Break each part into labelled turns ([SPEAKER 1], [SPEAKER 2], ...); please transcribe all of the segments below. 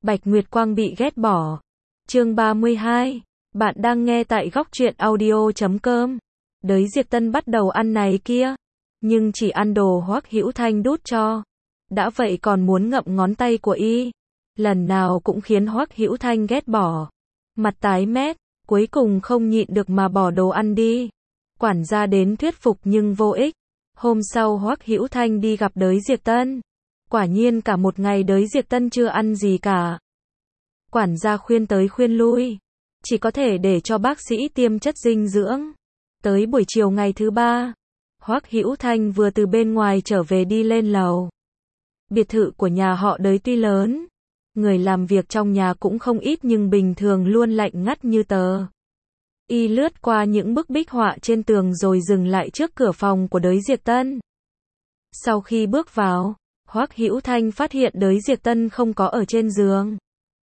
[SPEAKER 1] Bạch Nguyệt Quang bị ghét bỏ. Chương 32. Bạn đang nghe tại góc truyện audio.com. Đới Diệp Tân bắt đầu ăn này kia, nhưng chỉ ăn đồ Hoắc Hữu Thanh đút cho. Đã vậy còn muốn ngậm ngón tay của y. Lần nào cũng khiến Hoắc Hữu Thanh ghét bỏ. Mặt tái mét, cuối cùng không nhịn được mà bỏ đồ ăn đi. Quản gia đến thuyết phục nhưng vô ích. Hôm sau Hoắc Hữu Thanh đi gặp Đới Diệp Tân. Quả nhiên cả một ngày Đới Diệp Tân chưa ăn gì cả. Quản gia khuyên tới khuyên lui, chỉ có thể để cho bác sĩ tiêm chất dinh dưỡng. Tới buổi chiều ngày thứ ba, Hoắc Hữu Thanh vừa từ bên ngoài trở về đi lên lầu. Biệt thự của nhà họ Đới tuy lớn, người làm việc trong nhà cũng không ít nhưng bình thường luôn lạnh ngắt như tờ. Y lướt qua những bức bích họa trên tường rồi dừng lại trước cửa phòng của Đới Diệp Tân. Sau khi bước vào, Hoắc Hữu Thanh phát hiện Đới Diệp Tân không có ở trên giường.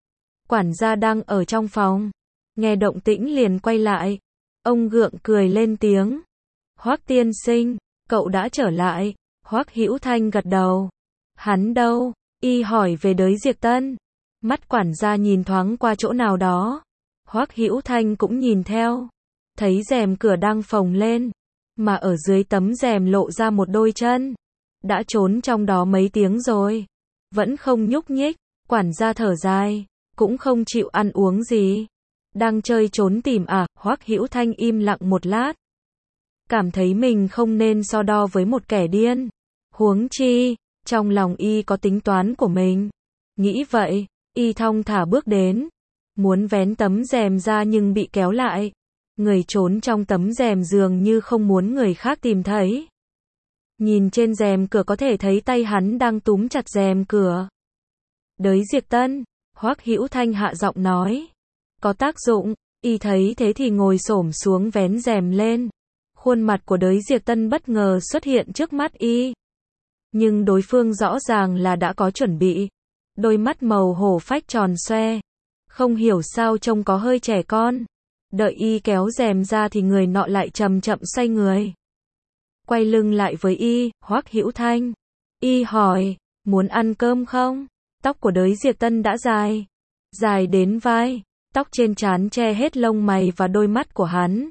[SPEAKER 1] Quản gia đang ở trong phòng, nghe động tĩnh liền quay lại. Ông gượng cười lên tiếng. Hoắc tiên sinh, cậu đã trở lại. Hoắc Hữu Thanh gật đầu. Hắn đâu? Y hỏi về Đới Diệp Tân. Mắt quản gia nhìn thoáng qua chỗ nào đó. Hoắc Hữu Thanh cũng nhìn theo. Thấy rèm cửa đang phồng lên, mà ở dưới tấm rèm lộ ra một đôi chân. Đã trốn trong đó mấy tiếng rồi, vẫn không nhúc nhích. Quản gia thở dài, cũng không chịu ăn uống gì. Đang chơi trốn tìm à? Hoắc Hữu Thanh im lặng một lát. Cảm thấy mình không nên so đo với một kẻ điên. Huống chi, trong lòng y có tính toán của mình. Nghĩ vậy, y thong thả bước đến. Muốn vén tấm rèm ra nhưng bị kéo lại. Người trốn trong tấm rèm dường như không muốn người khác tìm thấy. Nhìn trên rèm cửa có thể thấy tay hắn đang túm chặt rèm cửa. Đới Diệp Tân, Hoắc Hữu Thanh hạ giọng nói. Có tác dụng. Y thấy thế thì ngồi xổm xuống vén rèm lên. Khuôn mặt của Đới Diệp Tân bất ngờ xuất hiện trước mắt y. Nhưng đối phương rõ ràng là đã có chuẩn bị. Đôi mắt màu hổ phách tròn xoe. Không hiểu sao trông có hơi trẻ con. Đợi y kéo rèm ra thì người nọ lại chậm chậm xoay người. Quay lưng lại với y. Hoắc Hữu Thanh. Y hỏi, muốn ăn cơm không? Tóc của Đới Diệp Tân đã dài. Dài đến vai. Tóc trên trán che hết lông mày và đôi mắt của hắn.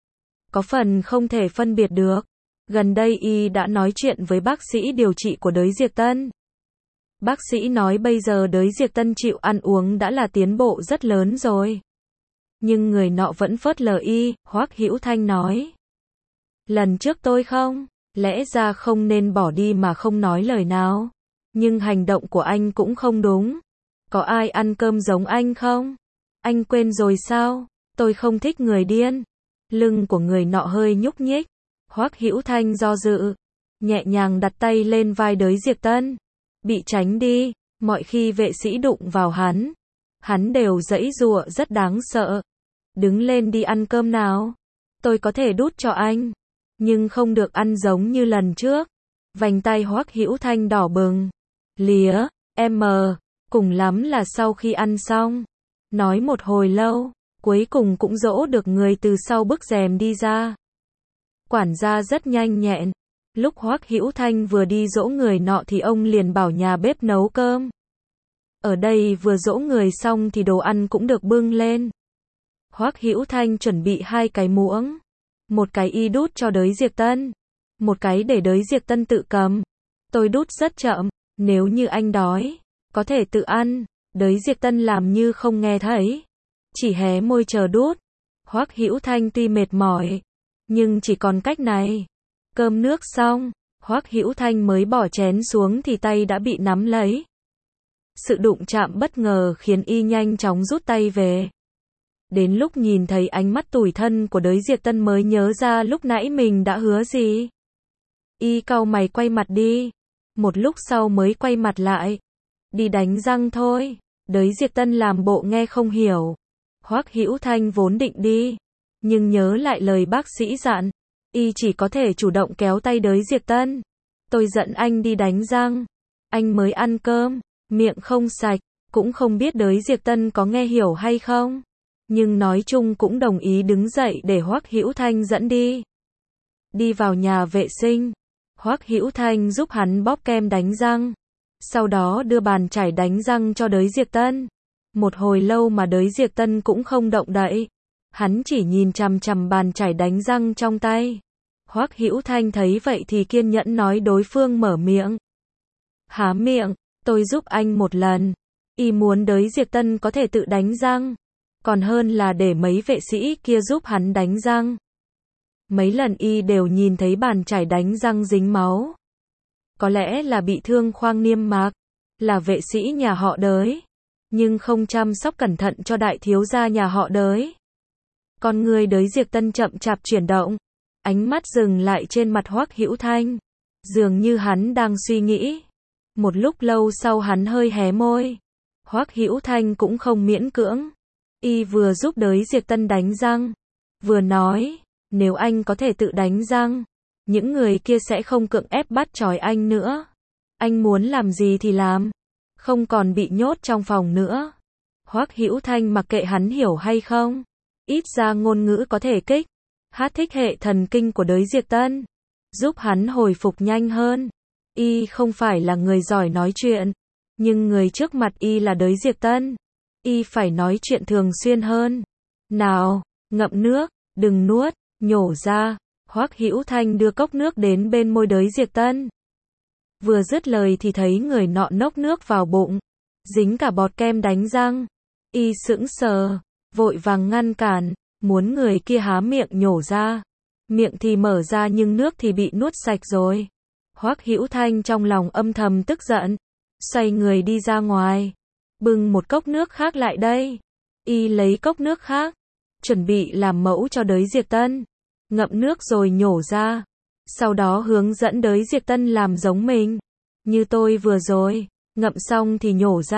[SPEAKER 1] Có phần không thể phân biệt được. Gần đây y đã nói chuyện với bác sĩ điều trị của Đới Diệp Tân. Bác sĩ nói bây giờ Đới Diệp Tân chịu ăn uống đã là tiến bộ rất lớn rồi. Nhưng người nọ vẫn phớt lờ y. Hoắc Hữu Thanh nói. Lần trước tôi không, lẽ ra không nên bỏ đi mà không nói lời nào. Nhưng hành động của anh cũng không đúng. Có ai ăn cơm giống anh không? Anh quên rồi sao? Tôi không thích người điên. Lưng của người nọ hơi nhúc nhích. Hoắc Hữu Thanh do dự, nhẹ nhàng đặt tay lên vai Đới Diệp Tân. Bị tránh đi. Mọi khi vệ sĩ đụng vào hắn đều giãy giụa rất đáng sợ. Đứng lên đi ăn cơm nào. Tôi có thể đút cho anh, nhưng không được ăn giống như lần trước. Vành tay Hoắc Hữu Thanh đỏ bừng. Lía, em cùng lắm là sau khi ăn xong. Nói một hồi lâu, cuối cùng cũng dỗ được người từ sau bức rèm đi ra. Quản gia rất nhanh nhẹn. Lúc Hoắc Hữu Thanh vừa đi dỗ người nọ thì ông liền bảo nhà bếp nấu cơm. Ở đây vừa dỗ người xong thì đồ ăn cũng được bưng lên. Hoắc Hữu Thanh chuẩn bị 2 cái muỗng. Một cái y đút cho Đới Diệp Tân. Một cái để Đới Diệp Tân tự cầm. Tôi đút rất chậm. Nếu như anh đói, có thể tự ăn. Đới Diệp Tân làm như không nghe thấy. Chỉ hé môi chờ đút. Hoắc Hữu Thanh tuy mệt mỏi, nhưng chỉ còn cách này. Cơm nước xong, Hoắc Hữu Thanh mới bỏ chén xuống thì tay đã bị nắm lấy. Sự đụng chạm bất ngờ khiến y nhanh chóng rút tay về. Đến lúc nhìn thấy ánh mắt tủi thân của Đới Diệp Tân mới nhớ ra lúc nãy mình đã hứa gì. Y cau mày quay mặt đi. Một lúc sau mới quay mặt lại. Đi đánh răng thôi. Đới Diệp Tân làm bộ nghe không hiểu. Hoắc Hữu Thanh vốn định đi, nhưng nhớ lại lời bác sĩ dặn, y chỉ có thể chủ động kéo tay Đới Diệp Tân. Tôi dẫn anh đi đánh răng. Anh mới ăn cơm, miệng không sạch, cũng không biết Đới Diệp Tân có nghe hiểu hay không. Nhưng nói chung cũng đồng ý đứng dậy để Hoắc Hữu Thanh dẫn đi. Đi vào nhà vệ sinh, Hoắc Hữu Thanh giúp hắn bóp kem đánh răng. Sau đó đưa bàn chải đánh răng cho Đới Diệp Tân. Một hồi lâu mà Đới Diệp Tân cũng không động đậy. Hắn chỉ nhìn chằm chằm bàn chải đánh răng trong tay. Hoắc Hữu Thanh thấy vậy thì kiên nhẫn nói đối phương mở miệng. Há miệng, tôi giúp anh một lần. Y muốn Đới Diệp Tân có thể tự đánh răng. Còn hơn là để mấy vệ sĩ kia giúp hắn đánh răng. Mấy lần y đều nhìn thấy bàn chải đánh răng dính máu. Có lẽ là bị thương khoang niêm mạc, là vệ sĩ nhà họ Đới, nhưng không chăm sóc cẩn thận cho đại thiếu gia nhà họ Đới. Con người Đới Diệp Tân chậm chạp chuyển động, ánh mắt dừng lại trên mặt Hoắc Hữu Thanh, dường như hắn đang suy nghĩ. Một lúc lâu sau hắn hơi hé môi. Hoắc Hữu Thanh cũng không miễn cưỡng, y vừa giúp Đới Diệp Tân đánh răng, vừa nói, nếu anh có thể tự đánh răng, những người kia sẽ không cưỡng ép bắt trói anh nữa. Anh muốn làm gì thì làm, không còn bị nhốt trong phòng nữa. Hoắc Hữu Thanh mặc kệ hắn hiểu hay không, ít ra ngôn ngữ có thể kích thích hệ thần kinh của Đới Diệp Tân, giúp hắn hồi phục nhanh hơn. Y không phải là người giỏi nói chuyện, nhưng người trước mặt y là Đới Diệp Tân, y phải nói chuyện thường xuyên hơn. Nào, ngậm nước, đừng nuốt, nhổ ra. Hoắc Hữu Thanh đưa cốc nước đến bên môi Đới Diệp Tân. Vừa dứt lời thì thấy người nọ nốc nước vào bụng, dính cả bọt kem đánh răng. Y sững sờ, vội vàng ngăn cản, muốn người kia há miệng nhổ ra. Miệng thì mở ra nhưng nước thì bị nuốt sạch rồi. Hoắc Hữu Thanh trong lòng âm thầm tức giận, xoay người đi ra ngoài, bưng một cốc nước khác lại đây. Y lấy cốc nước khác, chuẩn bị làm mẫu cho Đới Diệp Tân. Ngậm nước rồi nhổ ra. Sau đó hướng dẫn Đới Diệp Tân làm giống mình. Như tôi vừa rồi, ngậm xong thì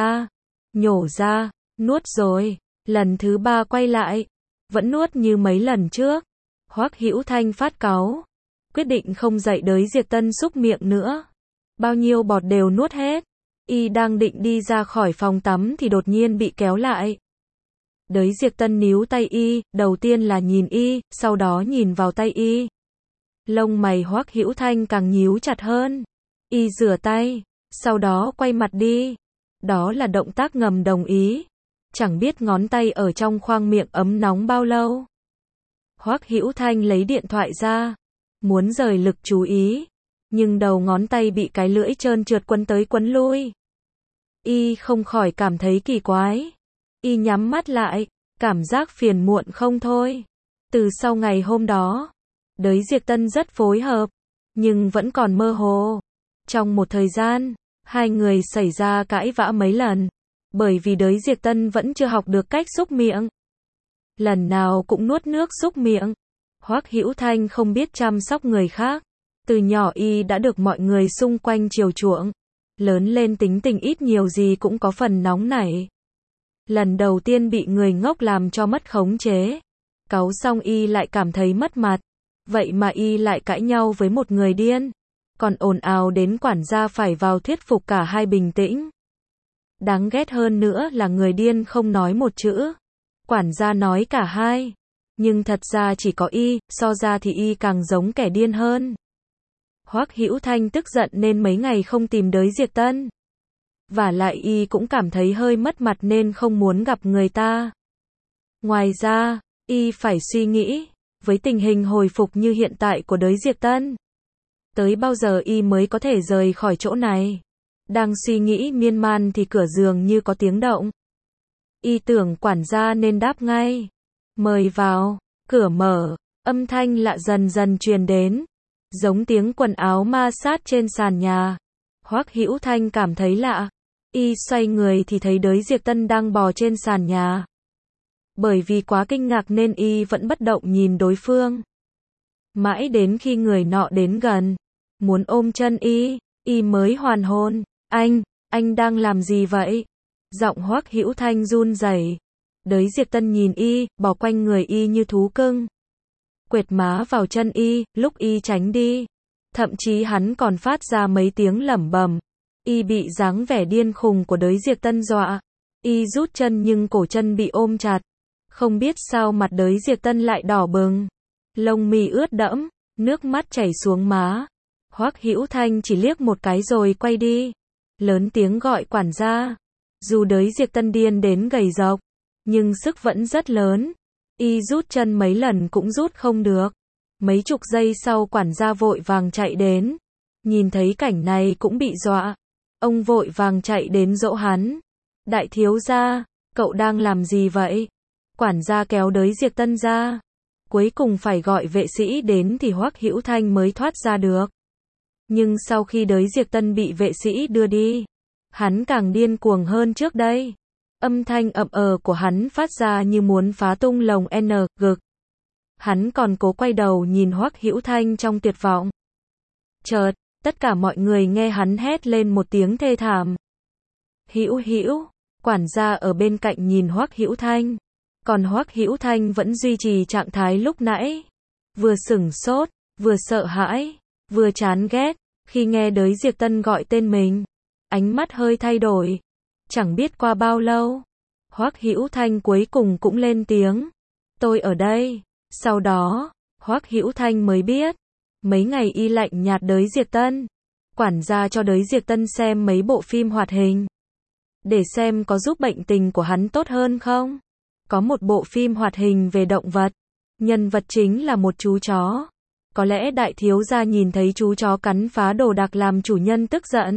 [SPEAKER 1] nhổ ra, nuốt rồi. Lần thứ 3 quay lại, vẫn nuốt như mấy lần trước. Hoắc Hữu Thanh phát cáu, quyết định không dạy Đới Diệp Tân xúc miệng nữa. Bao nhiêu bọt đều nuốt hết. Y đang định đi ra khỏi phòng tắm thì đột nhiên bị kéo lại. Đới Diệp Tân níu tay y, đầu tiên là nhìn y, sau đó nhìn vào tay y. Lông mày Hoắc Hữu Thanh càng nhíu chặt hơn. Y rửa tay, sau đó quay mặt đi. Đó là động tác ngầm đồng ý. Chẳng biết ngón tay ở trong khoang miệng ấm nóng bao lâu. Hoắc Hữu Thanh lấy điện thoại ra, muốn rời lực chú ý, nhưng đầu ngón tay bị cái lưỡi trơn trượt quấn tới quấn lui. Y không khỏi cảm thấy kỳ quái. Y nhắm mắt lại, cảm giác phiền muộn không thôi. Từ sau ngày hôm đó, Đới Diệp Tân rất phối hợp, nhưng vẫn còn mơ hồ. Trong một thời gian, hai người xảy ra cãi vã mấy lần, bởi vì Đới Diệp Tân vẫn chưa học được cách xúc miệng. Lần nào cũng nuốt nước xúc miệng. Hoắc Hữu Thanh không biết chăm sóc người khác. Từ nhỏ y đã được mọi người xung quanh chiều chuộng. Lớn lên tính tình ít nhiều gì cũng có phần nóng nảy. Lần đầu tiên bị người ngốc làm cho mất khống chế. Cáu xong y lại cảm thấy mất mặt. Vậy mà y lại cãi nhau với một người điên. Còn ồn ào đến quản gia phải vào thuyết phục cả hai bình tĩnh. Đáng ghét hơn nữa là người điên không nói một chữ. Quản gia nói cả hai. Nhưng thật ra chỉ có y, so ra thì y càng giống kẻ điên hơn. Hoắc Hữu Thanh tức giận nên mấy ngày không tìm Đới Diệp Tân. Vả lại y cũng cảm thấy hơi mất mặt nên không muốn gặp người ta. Ngoài ra, y phải suy nghĩ, với tình hình hồi phục như hiện tại của Đới Diệp Tân, tới bao giờ y mới có thể rời khỏi chỗ này. Đang suy nghĩ miên man thì cửa giường như có tiếng động. Y tưởng quản gia nên đáp ngay. Mời vào, cửa mở, âm thanh lạ dần dần truyền đến, giống tiếng quần áo ma sát trên sàn nhà. Hoắc Hữu Thanh cảm thấy lạ. Y xoay người thì thấy Đới Diệp Tân đang bò trên sàn nhà. Bởi vì quá kinh ngạc nên y vẫn bất động nhìn đối phương. Mãi đến khi người nọ đến gần, muốn ôm chân y mới hoàn hồn. Anh đang làm gì vậy? Giọng Hoắc Hữu Thanh run rẩy. Đới Diệp Tân nhìn y, bò quanh người y như thú cưng. Quệt má vào chân y, lúc y tránh đi. Thậm chí hắn còn phát ra mấy tiếng lẩm bẩm. Y bị dáng vẻ điên khùng của Đới Diệp Tân dọa. Y rút chân nhưng cổ chân bị ôm chặt. Không biết sao mặt Đới Diệp Tân lại đỏ bừng. Lông mi ướt đẫm, nước mắt chảy xuống má. Hoắc Hữu Thanh chỉ liếc một cái rồi quay đi. Lớn tiếng gọi quản gia. Dù đới Diệp Tân điên đến gầy rộc, nhưng sức vẫn rất lớn. Y rút chân mấy lần cũng rút không được. Mấy chục giây sau quản gia vội vàng chạy đến. Nhìn thấy cảnh này cũng bị dọa. Ông vội vàng chạy đến dỗ hắn. Đại thiếu gia, cậu đang làm gì vậy? Quản gia kéo đới Diệp Tân ra. Cuối cùng phải gọi vệ sĩ đến thì Hoắc Hữu Thanh mới thoát ra được. Nhưng sau khi đới Diệp Tân bị vệ sĩ đưa đi, hắn càng điên cuồng hơn trước đây. Âm thanh ậm của hắn phát ra như muốn phá tung lồng ngực. Hắn còn cố quay đầu nhìn Hoắc Hữu Thanh trong tuyệt vọng. Chợt, tất cả mọi người nghe hắn hét lên một tiếng thê thảm. Hữu Hữu, quản gia ở bên cạnh nhìn Hoắc Hữu Thanh. Còn Hoắc Hữu Thanh vẫn duy trì trạng thái lúc nãy. Vừa sửng sốt, vừa sợ hãi, vừa chán ghét, khi nghe đới Diệp Tân gọi tên mình. Ánh mắt hơi thay đổi. Chẳng biết qua bao lâu, Hoắc Hữu Thanh cuối cùng cũng lên tiếng. Tôi ở đây. Sau đó, Hoắc Hữu Thanh mới biết. Mấy ngày y lạnh nhạt đới Diệp Tân. Quản gia cho đới Diệp Tân xem mấy bộ phim hoạt hình. Để xem có giúp bệnh tình của hắn tốt hơn không. Có một bộ phim hoạt hình về động vật. Nhân vật chính là một chú chó. Có lẽ đại thiếu gia nhìn thấy chú chó cắn phá đồ đạc làm chủ nhân tức giận.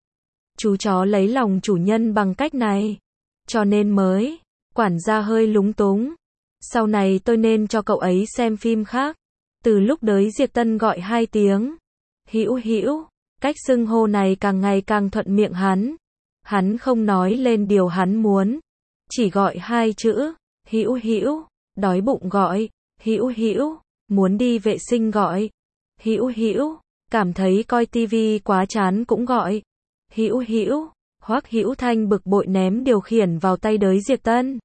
[SPEAKER 1] Chú chó lấy lòng chủ nhân bằng cách này. Cho nên mới. Quản gia hơi lúng túng. Sau này tôi nên cho cậu ấy xem phim khác. Từ lúc đới Diệp Tân gọi 2 tiếng. Hữu Hữu. Cách xưng hô này càng ngày càng thuận miệng hắn. Hắn không nói lên điều hắn muốn. Chỉ gọi 2 chữ. Hữu Hữu. Đói bụng gọi. Hữu Hữu. Muốn đi vệ sinh gọi. Hữu Hữu. Cảm thấy coi tivi quá chán cũng gọi. Hữu Hữu. Hoắc Hữu Thanh bực bội ném điều khiển vào tay đới Diệp Tân.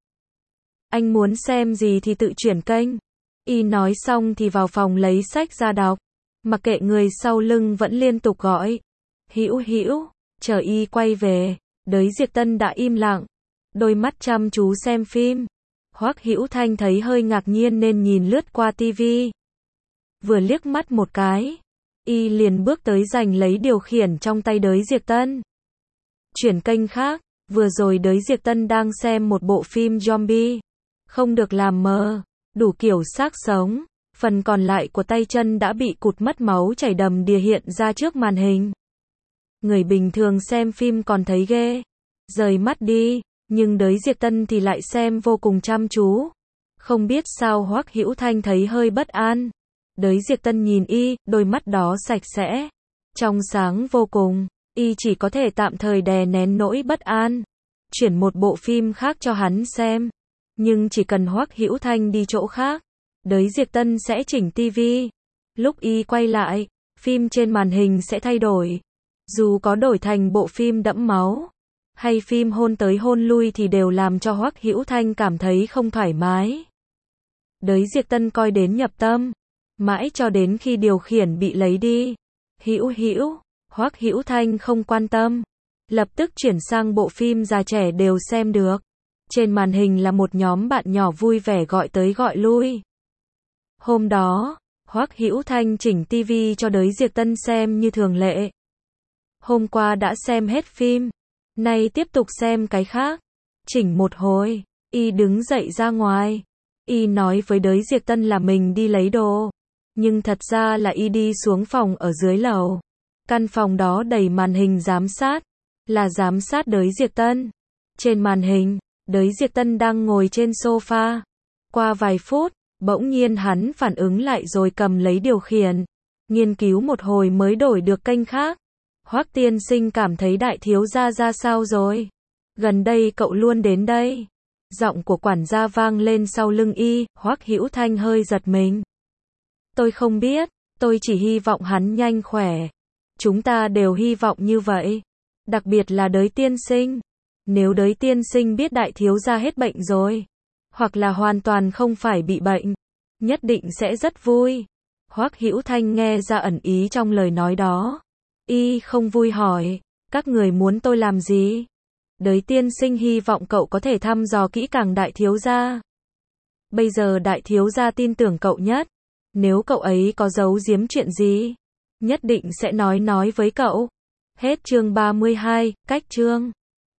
[SPEAKER 1] Anh muốn xem gì thì tự chuyển kênh. Y nói xong thì vào phòng lấy sách ra đọc. Mặc kệ người sau lưng vẫn liên tục gọi. Hữu Hữu. Chờ Y quay về, đới Diệp Tân đã im lặng. Đôi mắt chăm chú xem phim. Hoắc Hữu Thanh thấy hơi ngạc nhiên nên nhìn lướt qua tivi. Vừa liếc mắt một cái, Y liền bước tới giành lấy điều khiển trong tay đới Diệp Tân. Chuyển kênh khác, vừa rồi đới Diệp Tân đang xem một bộ phim zombie. Không được làm mờ, đủ kiểu xác sống. Phần còn lại của tay chân đã bị cụt mất máu chảy đầm đìa hiện ra trước màn hình. Người bình thường xem phim còn thấy ghê. Rời mắt đi, nhưng đới Diệp Tân thì lại xem vô cùng chăm chú. Không biết sao Hoắc Hữu Thanh thấy hơi bất an. Đới Diệp Tân nhìn Y, đôi mắt đó sạch sẽ, trong sáng vô cùng. Y chỉ có thể tạm thời đè nén nỗi bất an. Chuyển một bộ phim khác cho hắn xem. Nhưng chỉ cần Hoắc Hữu Thanh đi chỗ khác, đới Diệp Tân sẽ chỉnh tivi. Lúc Y quay lại, phim trên màn hình sẽ thay đổi. Dù có đổi thành bộ phim đẫm máu, hay phim hôn tới hôn lui thì đều làm cho Hoắc Hữu Thanh cảm thấy không thoải mái. Đới Diệp Tân coi đến nhập tâm, mãi cho đến khi điều khiển bị lấy đi. Hữu Hữu, Hoắc Hữu Thanh không quan tâm, lập tức chuyển sang bộ phim già trẻ đều xem được. Trên màn hình là một nhóm bạn nhỏ vui vẻ gọi tới gọi lui. Hôm đó, Hoắc Hữu Thanh chỉnh tivi cho đới Diệp Tân xem như thường lệ. Hôm qua đã xem hết phim, nay tiếp tục xem cái khác. Chỉnh một hồi, Y đứng dậy ra ngoài. Y nói với đới Diệp Tân là mình đi lấy đồ, nhưng thật ra là Y đi xuống phòng ở dưới lầu. Căn phòng đó đầy màn hình giám sát, là giám sát đới Diệp Tân. Trên màn hình, đới Diệp Tân đang ngồi trên sofa. Qua vài phút, bỗng nhiên hắn phản ứng lại rồi cầm lấy điều khiển. Nghiên cứu một hồi mới đổi được kênh khác. Hoắc tiên sinh cảm thấy đại thiếu gia ra sao rồi? Gần đây cậu luôn đến đây. Giọng của quản gia vang lên sau lưng Y. Hoắc Hữu Thanh hơi giật mình. Tôi không biết, tôi chỉ hy vọng hắn nhanh khỏe. Chúng ta đều hy vọng như vậy. Đặc biệt là đới tiên sinh. Nếu đới tiên sinh biết đại thiếu gia hết bệnh rồi, hoặc là hoàn toàn không phải bị bệnh, nhất định sẽ rất vui. Hoắc Hữu Thanh nghe ra ẩn ý trong lời nói đó. Y không vui hỏi, các người muốn tôi làm gì? Đới tiên sinh hy vọng cậu có thể thăm dò kỹ càng đại thiếu gia. Bây giờ đại thiếu gia tin tưởng cậu nhất. Nếu cậu ấy có giấu giếm chuyện gì, nhất định sẽ nói với cậu. Hết chương 32, cách chương.